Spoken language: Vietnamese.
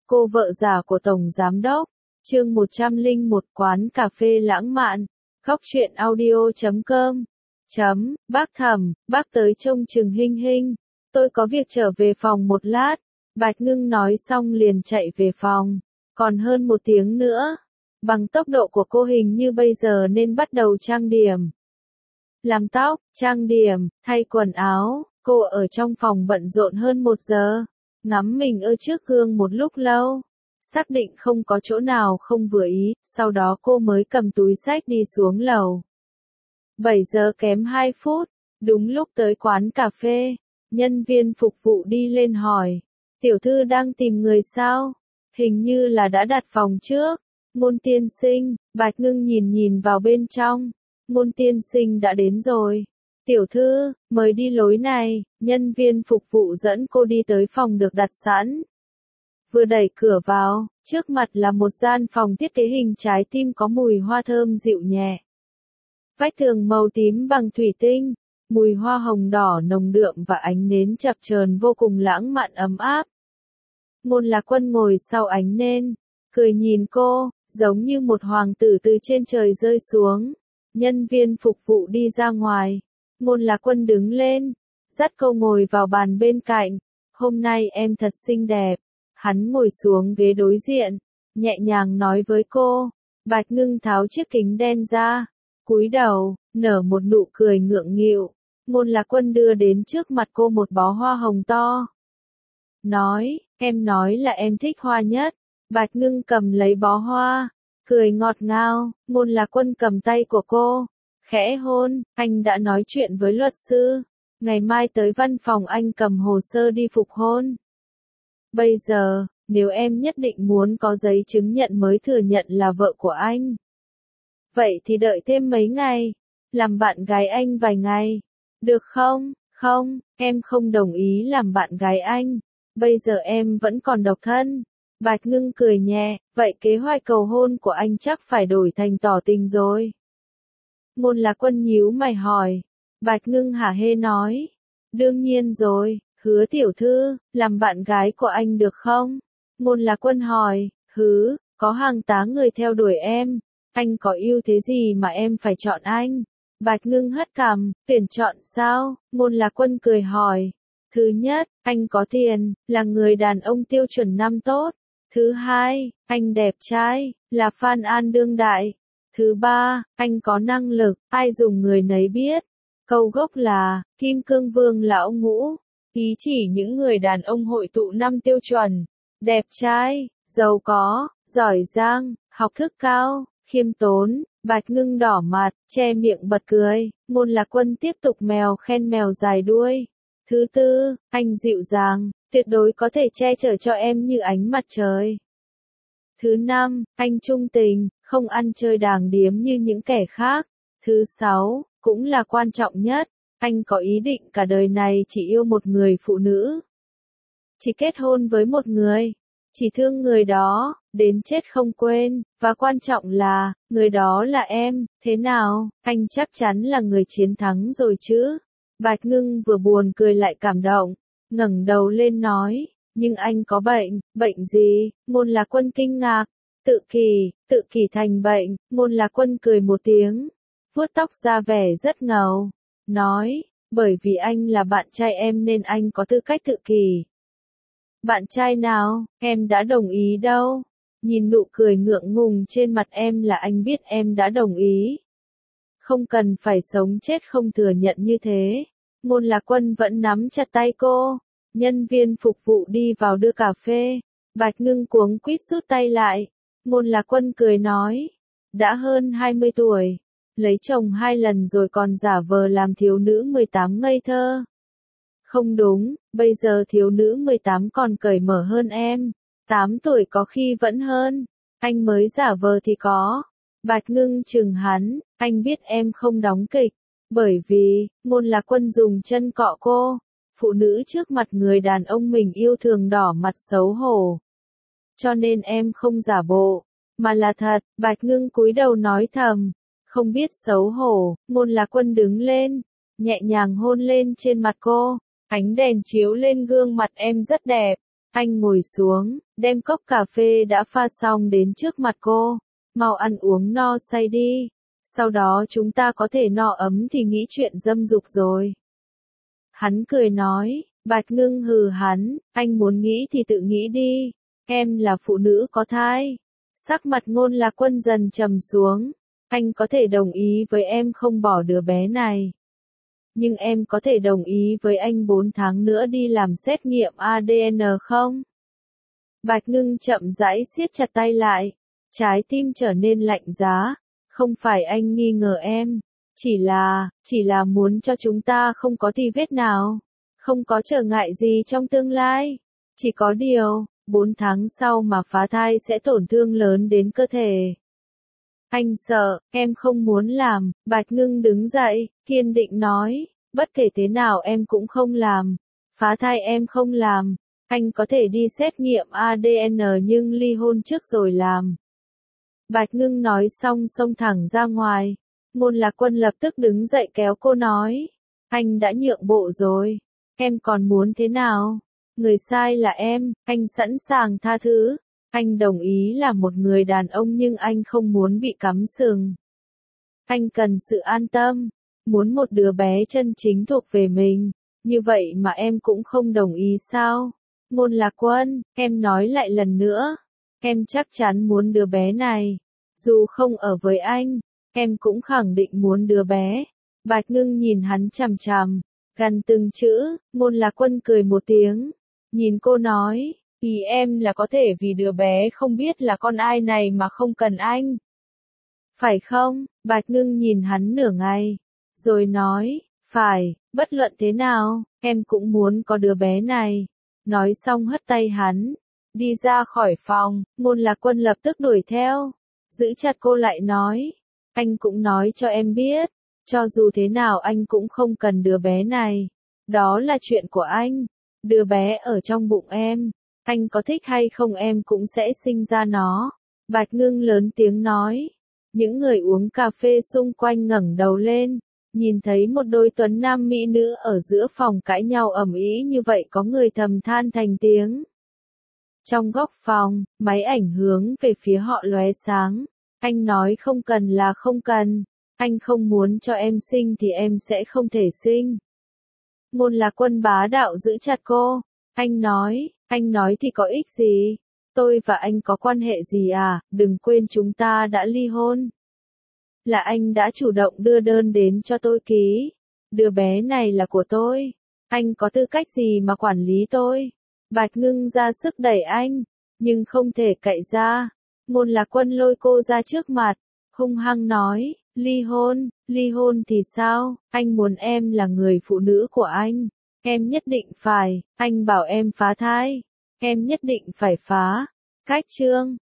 Cô vợ già của Tổng Giám Đốc. Chương 101 Quán cà phê lãng mạn. Góc truyện audio.com. Bác Thẩm, bác tới trông chừng Hinh Hinh. Tôi có việc trở về phòng một lát. Bạch Ngưng nói xong liền chạy về phòng. Còn hơn 1 tiếng nữa. Bằng tốc độ của cô hình như bây giờ nên bắt đầu trang điểm. Làm tóc, trang điểm, thay quần áo. Cô ở trong phòng bận rộn hơn 1 giờ. Ngắm mình ở trước gương một lúc lâu. Xác định không có chỗ nào không vừa ý, sau đó cô mới cầm túi xách đi xuống lầu. 7 giờ kém 2 phút, đúng lúc tới quán cà phê, nhân viên phục vụ đi lên hỏi, tiểu thư đang tìm người sao? Hình như là đã đặt phòng trước. Ngôn tiên sinh, Bạch Ngưng nhìn vào bên trong. Ngôn tiên sinh đã đến rồi. Tiểu thư, mời đi lối này, nhân viên phục vụ dẫn cô đi tới phòng được đặt sẵn. Vừa đẩy cửa vào, trước mặt là một gian phòng thiết kế hình trái tim có mùi hoa thơm dịu nhẹ. Vách tường màu tím bằng thủy tinh, mùi hoa hồng đỏ nồng đượm và ánh nến chập chờn vô cùng lãng mạn ấm áp. Ngôn Lạc Quân ngồi sau ánh nến, cười nhìn cô, giống như một hoàng tử từ trên trời rơi xuống. Nhân viên phục vụ đi ra ngoài. Ngôn Lạc Quân đứng lên, dắt cô ngồi vào bàn bên cạnh. Hôm nay em thật xinh đẹp. Hắn ngồi xuống ghế đối diện, nhẹ nhàng nói với cô. Bạch Ngưng tháo chiếc kính đen ra, cúi đầu, nở một nụ cười ngượng nghịu. Ngôn Lạc Quân đưa đến trước mặt cô một bó hoa hồng to. Em nói là em thích hoa nhất. Bạch Ngưng cầm lấy bó hoa, cười ngọt ngào. Ngôn Lạc Quân cầm tay của cô, khẽ hôn. Anh đã nói chuyện với luật sư, ngày mai tới văn phòng anh cầm hồ sơ đi phục hôn. Bây giờ, nếu em nhất định muốn có giấy chứng nhận mới thừa nhận là vợ của anh, vậy thì đợi thêm mấy ngày, làm bạn gái anh vài ngày, được không? Không, em không đồng ý làm bạn gái anh, bây giờ em vẫn còn độc thân. Bạch Ngưng cười nhẹ, vậy kế hoạch cầu hôn của anh chắc phải đổi thành tỏ tình rồi. Ngôn Lạc Quân nhíu mày hỏi. Bạch Ngưng hả hê nói, đương nhiên rồi. Hứa tiểu thư, làm bạn gái của anh được không? Ngôn Lạc Quân hỏi, có hàng tá người theo đuổi em, anh có ưu thế gì mà em phải chọn anh? Bạch Ngưng hất cằm, tuyển chọn sao? Ngôn Lạc Quân cười hỏi, thứ nhất, anh có tiền, là người đàn ông tiêu chuẩn năm tốt. Thứ hai, anh đẹp trai, là Phan An đương đại. Thứ ba, anh có năng lực, ai dùng người nấy biết. Câu gốc là, Kim Cương Vương lão ngũ. Ý chỉ những người đàn ông hội tụ 5 tiêu chuẩn: đẹp trai, giàu có, giỏi giang, học thức cao, khiêm tốn. Bạch Ngưng đỏ mặt, che miệng bật cười. Ngôn Lạc Quân tiếp tục khen mèo dài đuôi. Thứ tư, anh dịu dàng, tuyệt đối có thể che chở cho em như ánh mặt trời. Thứ năm, anh trung tình, không ăn chơi đàng điếm như những kẻ khác. Thứ sáu, cũng là quan trọng nhất, anh có ý định cả đời này chỉ yêu một người phụ nữ. Chỉ kết hôn với một người. Chỉ thương người đó, đến chết không quên, và quan trọng là, người đó là em. Thế nào, anh chắc chắn là người chiến thắng rồi chứ? Bạch Ngưng vừa buồn cười lại cảm động, ngẩng đầu lên nói, nhưng anh có bệnh. Bệnh gì? Ngôn Lạc Quân kinh ngạc. Tự kỷ thành bệnh. Ngôn Lạc Quân cười một tiếng, vuốt tóc ra vẻ rất ngầu, nói, bởi vì anh là bạn trai em nên anh có tư cách tự kỷ. Bạn trai nào? Em đã đồng ý đâu. Nhìn nụ cười ngượng ngùng trên mặt em là anh biết em đã đồng ý. Không cần phải sống chết không thừa nhận như thế. Ngôn Lạc Quân vẫn nắm chặt tay cô. Nhân viên phục vụ đi vào đưa cà phê. Bạch Ngưng cuống quýt rút tay lại. Ngôn Lạc Quân cười nói, đã hơn 20 tuổi. Lấy chồng 2 lần rồi còn giả vờ làm thiếu nữ 18 ngây thơ. Không đúng, bây giờ thiếu nữ 18 còn cởi mở hơn em. 8 tuổi có khi vẫn hơn. Anh mới giả vờ thì có. Bạch Ngưng chừng hắn, anh biết em không đóng kịch. Bởi vì, Ngôn Lạc Quân dùng chân cọ cô. Phụ nữ trước mặt người đàn ông mình yêu thường đỏ mặt xấu hổ. Cho nên em không giả bộ, mà là thật. Bạch Ngưng cúi đầu nói thầm. Không biết xấu hổ. Ngôn Lạc Quân đứng lên, nhẹ nhàng hôn lên trên mặt cô. Ánh đèn chiếu lên gương mặt em rất đẹp. Anh ngồi xuống, đem cốc cà phê đã pha xong đến trước mặt cô. Mau ăn uống no say đi. Sau đó chúng ta có thể no ấm thì nghĩ chuyện dâm dục rồi. Hắn cười nói, Bạch Ngưng hừ hắn, anh muốn nghĩ thì tự nghĩ đi. Em là phụ nữ có thai. Sắc mặt Ngôn Lạc Quân dần trầm xuống. Anh có thể đồng ý với em không bỏ đứa bé này. Nhưng em có thể đồng ý với anh 4 tháng nữa đi làm xét nghiệm ADN không? Bạch Ngưng chậm rãi siết chặt tay lại. Trái tim trở nên lạnh giá. Không phải anh nghi ngờ em. Chỉ là muốn cho chúng ta không có tì vết nào. Không có trở ngại gì trong tương lai. Chỉ có điều, 4 tháng sau mà phá thai sẽ tổn thương lớn đến cơ thể. Anh sợ, em không muốn làm. Bạch Ngưng đứng dậy, kiên định nói, bất kể thế nào em cũng không làm. Phá thai em không làm. Anh có thể đi xét nghiệm ADN nhưng ly hôn trước rồi làm. Bạch Ngưng nói xong xông thẳng ra ngoài. Ngôn Lạc Quân lập tức đứng dậy kéo cô nói, anh đã nhượng bộ rồi. Em còn muốn thế nào? Người sai là em, anh sẵn sàng tha thứ. Anh đồng ý là một người đàn ông nhưng anh không muốn bị cắm sừng. Anh cần sự an tâm, muốn một đứa bé chân chính thuộc về mình. Như vậy mà em cũng không đồng ý sao? Ngôn Lạc Quân, em nói lại lần nữa. Em chắc chắn muốn đứa bé này. Dù không ở với anh, em cũng khẳng định muốn đứa bé. Bạch Ngưng nhìn hắn chằm chằm, gần từng chữ. Ngôn Lạc Quân cười một tiếng, nhìn cô nói, ý em là có thể vì đứa bé không biết là con ai này mà không cần anh. Phải không? Bạch Ngưng nhìn hắn nửa ngày, rồi nói, phải, bất luận thế nào, em cũng muốn có đứa bé này. Nói xong hất tay hắn, đi ra khỏi phòng. Ngôn Lạc Quân lập tức đuổi theo, giữ chặt cô lại nói, anh cũng nói cho em biết, cho dù thế nào anh cũng không cần đứa bé này. Đó là chuyện của anh. Đứa bé ở trong bụng em, anh có thích hay không em cũng sẽ sinh ra nó. Bạch Ngưng lớn tiếng nói. Những người uống cà phê xung quanh ngẩng đầu lên, nhìn thấy một đôi tuấn nam mỹ nữ ở giữa phòng cãi nhau ầm ĩ như vậy, có người thầm than thành tiếng. Trong góc phòng, máy ảnh hướng về phía họ lóe sáng. Anh nói không cần là không cần. Anh không muốn cho em sinh thì em sẽ không thể sinh. Ngôn Lạc Quân bá đạo giữ chặt cô. Anh nói thì có ích gì? Tôi và anh có quan hệ gì à? Đừng quên chúng ta đã ly hôn. Là anh đã chủ động đưa đơn đến cho tôi ký. Đứa bé này là của tôi. Anh có tư cách gì mà quản lý tôi? Bạch Ngưng ra sức đẩy anh, nhưng không thể cậy ra. Ngôn Lạc Quân lôi cô ra trước mặt, hung hăng nói, ly hôn thì sao? Anh muốn em là người phụ nữ của anh. Em nhất định phải, anh bảo em phá thai. Em nhất định phải phá. Cách chương